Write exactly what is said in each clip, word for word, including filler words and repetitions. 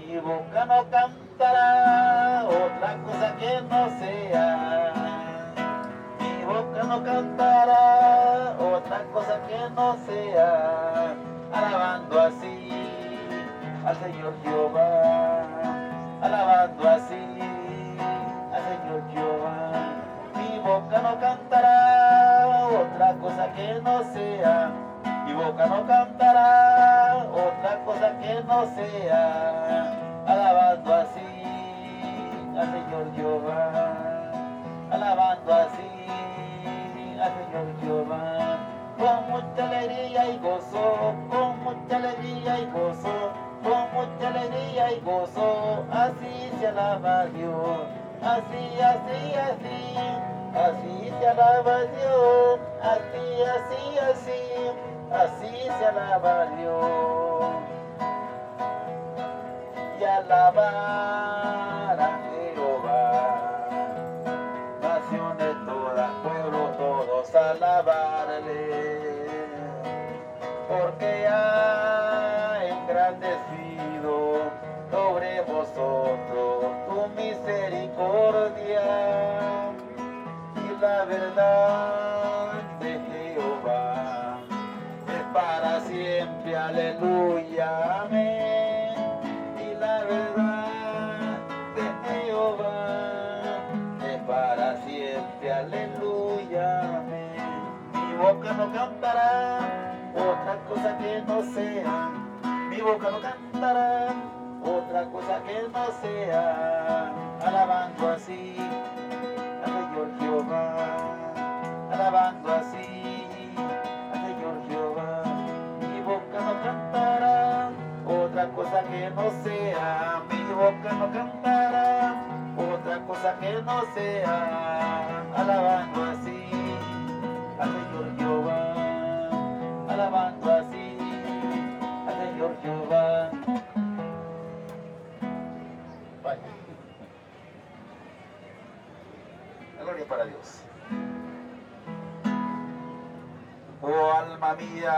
mi boca no cantará otra cosa que no sea. Mi boca no cantará otra cosa que no sea, alabando así al Señor Jehová, alabando así al Señor Jehová. Mi boca no cantará otra cosa que no sea, mi boca no cantará otra cosa que no sea, alabando así al Señor Jehová, alabando así al Señor Jehová. Con mucha alegría y gozo, con mucha alegría y gozo, con mucha alegría y gozo, así se alaba a Dios, así, así, así, así se alaba a Dios, así, así, así, así se alaba a Dios. Y alabar a Jehová, naciones todas, pueblos todos, alabarle, porque ha engrandecido sobre vosotros tu misericordia y la verdad de Jehová es para siempre, aleluya, amén. Y la verdad de Jehová es para siempre, aleluya, amén. Mi boca no cantará otra cosa que no sea, mi boca no cantará otra cosa que no sea, alabando así al Señor Jehová, alabando así al Señor Jehová. Mi boca no cantará otra cosa que no sea, mi boca no cantará otra cosa que no sea, alabando así al Señor Jehová, alabando así al Señor Jehová. Vaya. La gloria para Dios. Oh alma mía,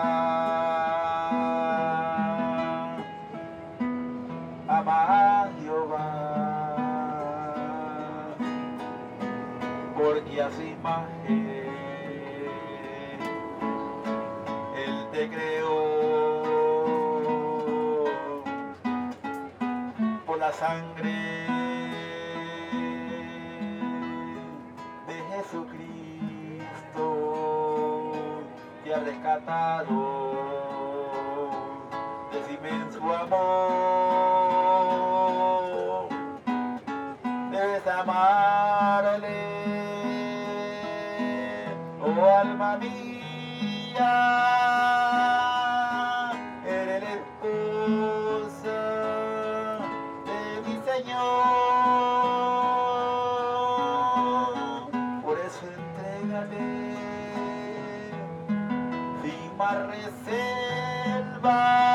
ama a Jehová, porque a su imagen Él te creó, por la sangre de Jesucristo te ha rescatado de su inmenso amor. Debes amarle, oh alma mía, eres la esposa de mi Señor, por eso entrégale sin más reserva,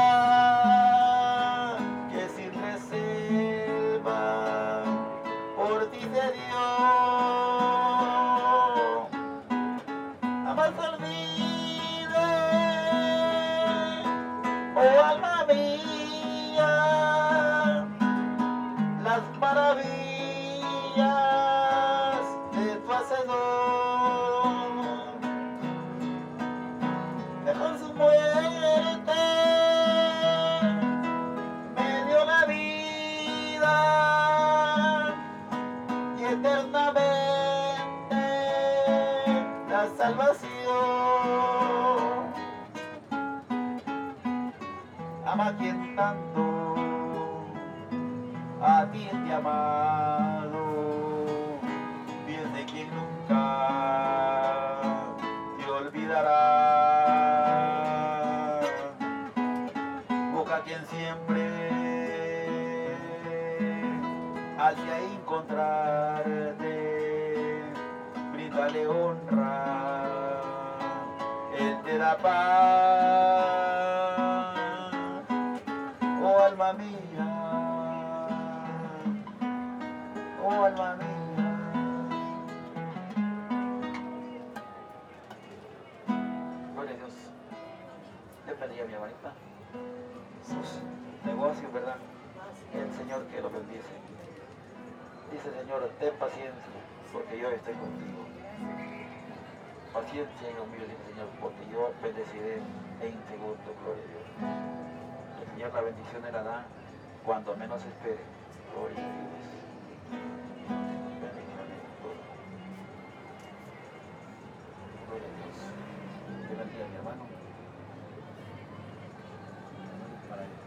que sin reserva por ti se dio. Jamás olvide, oh alma mía, las maravillas de tu Hacedor, que con su muerte me dio la vida y eternamente la salvación. Ama a quien tanto a ti te ha amado, bien de quien nunca te olvidará. Busca a quien siempre hacia encontrarte, bríndale honra, Él te da paz, oh alma mía, oh alma mía. Gloria a Dios. Dios bendiga a mi hermanita. Sus negocios, ¿verdad? el Señor que lo bendice. Dice el Señor, ten paciencia, porque yo estoy contigo. Paciencia, hijo mío, dice el Señor, porque yo bendeciré en segundo, gloria a Dios. El Señor la bendición la da cuando menos espere. Gloria a Dios. Bendiciones a todos. Gloria a Dios. Dios bendiga a mi hermano. Para él.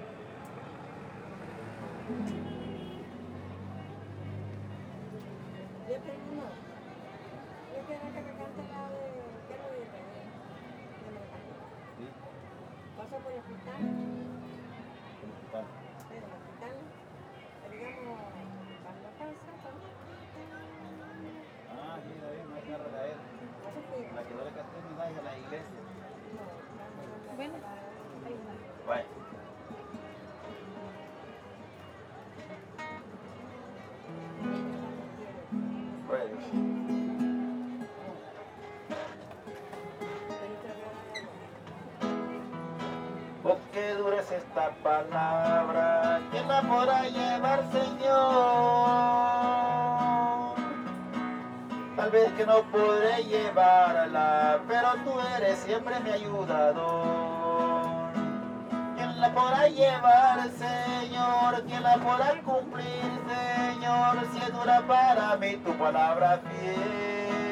Yo tengo uno. Yo quiero que me cante la de... ¿Qué lo dice? De Mercado. ¿Sí? Paso por el hospital. ¿El hospital? Sí, el hospital. Digamos, cuando pasa, cuando... Ah, sí, David, no hay carro de él. Eso fui. La que no le canté mi hija a la iglesia. No, cuando... Bueno, ahí va. Vaya. Gloria a Dios. Oh, qué dura es esta palabra, ¿quién la podrá llevar, Señor? Tal vez que no podré llevarla, pero tú eres siempre mi ayudador. ¿Quién la podrá llevar, Señor? ¿Quién la podrá cumplir, Señor? Si es dura para mí tu palabra fiel.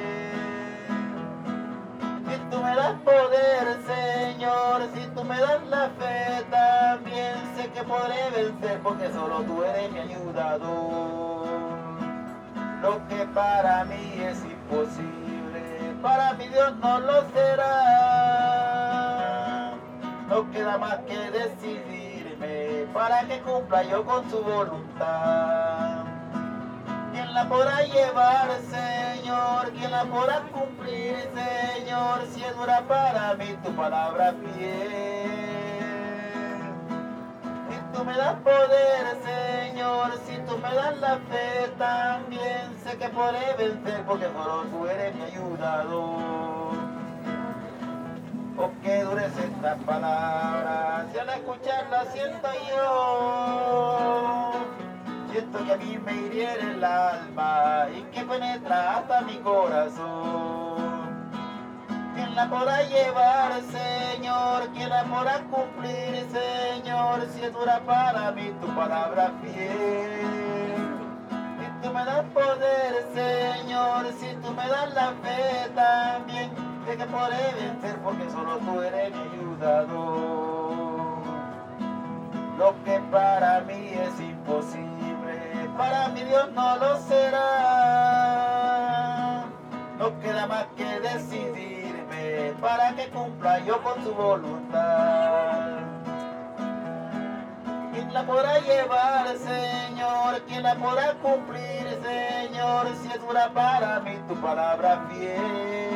Si tú me das poder, Señor, si tú me das la fe, también sé que podré vencer, porque solo tú eres mi ayudador. Lo que para mí es imposible, para mi Dios no lo será. No queda más que decidirme para que cumpla yo con su voluntad. ¿Quién la podrá llevar, Señor? ¿Quién la podrá cumplir, Señor? Si es dura para mí tu palabra fiel. Si tú me das poder, Señor, si tú me das la fe, también sé que podré vencer, porque solo tú eres mi ayudador. Oh, qué dura es esta palabra, si al escucharla siento yo. Siento que a mí me hiriere el alma y que penetra hasta mi corazón. ¿Quién la podrá llevar, Señor? ¿Quién la podrá cumplir, Señor? Si es dura para mí tu palabra fiel. Si tú me das poder, Señor, si tú me das la fe también, sé que podré vencer porque solo tú eres mi ayudador. Lo que para mí es imposible, para mi Dios no lo será. No queda más que decidirme para que cumpla yo con su voluntad. ¿Quién la podrá llevar, Señor? ¿Quién la podrá cumplir, Señor? Si es dura para mí tu palabra fiel.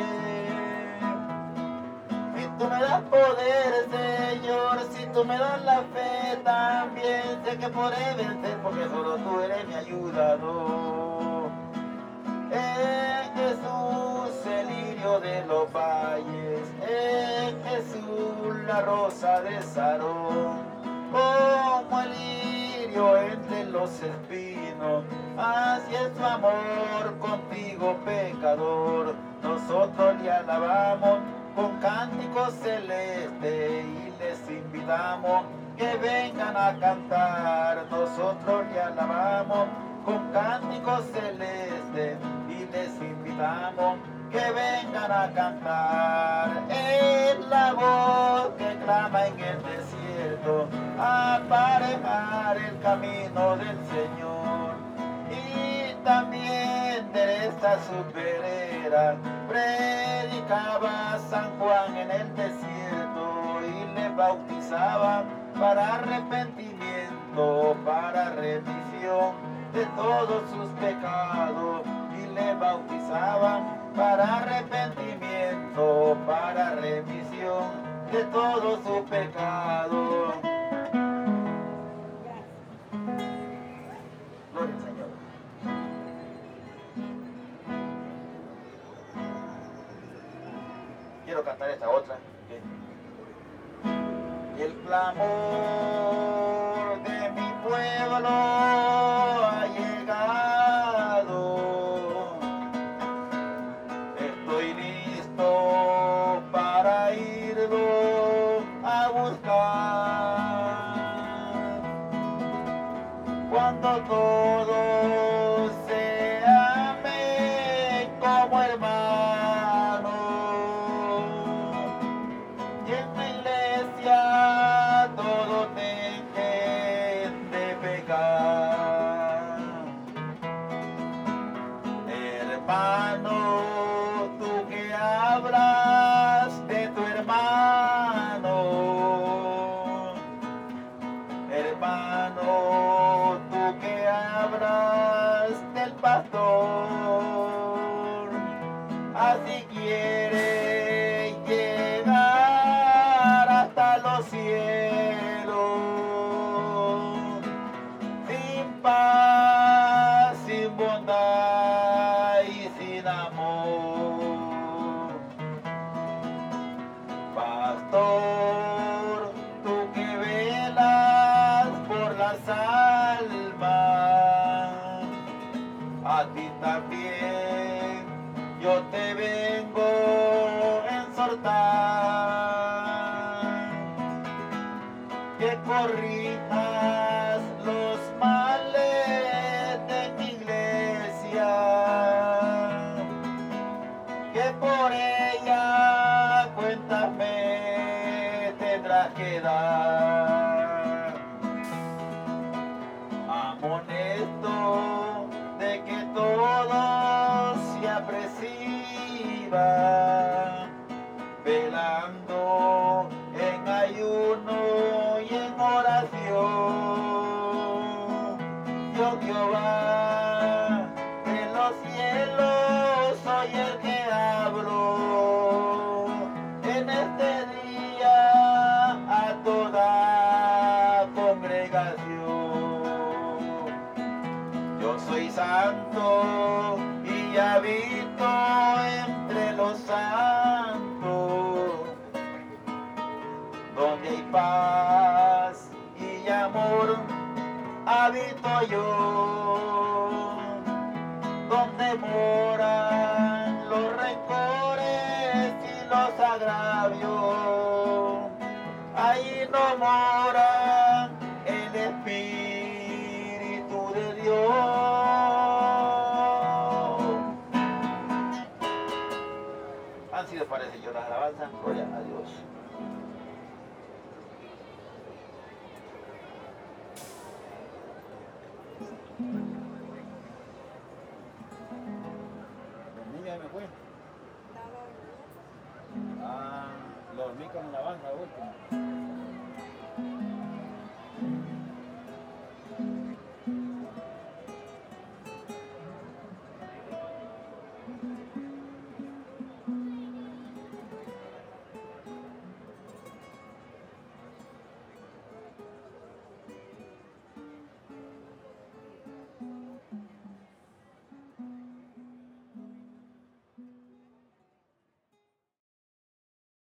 Si tú me das poder, Señor, si tú me das la fe, también sé que podré vencer, porque solo tú eres mi ayudador. En Jesús el lirio de los valles, en Jesús la rosa de Sarón, como el lirio entre los espinos, así es tu amor contigo, pecador. Nosotros le alabamos con cántico celeste y les invitamos que vengan a cantar. Nosotros le alabamos con cántico celeste y les invitamos que vengan a cantar. Es la voz que clama en el desierto, a aparejar el camino del Señor. Y también de esta su vereda predicaba San Juan en el desierto y le bautizaba para arrepentimiento, para remisión de todos sus pecados, y le bautizaban para arrepentimiento, para remisión de todo su pecado. Gloria al Señor. Quiero cantar esta otra. El clamor de mi pueblo solo ha llegado. Estoy listo para irlo a buscar. Cuando todos se amen como hermanos y en la iglesia todos dejen de pecar. Hermano, tú que hablas de tu hermano, hermano, tú que hablas del pastor, así quiere llegar hasta los cielos, sin paz, sin bondad y sin amor. Pastor, tú que velas por las almas, a ti también yo te vengo a exhortar, que corrijas los males de mi iglesia, que por ella cuentas me tendrás que dar. Amonesto de que todos se aperciban, velando en ayuno y en oración. Yo Jehová de los cielos soy el que hablo en este día a toda congregación. Yo soy santo y habito entre los santos, donde hay paz y amor habito yo, donde moran los rencores y los agravios, ahí no mora el Espíritu de Dios. Han sido para el Señor las alabanzas, gloria a Dios. Los niños ya me fue. Nada, Ah, lo dormí con la alabanza última.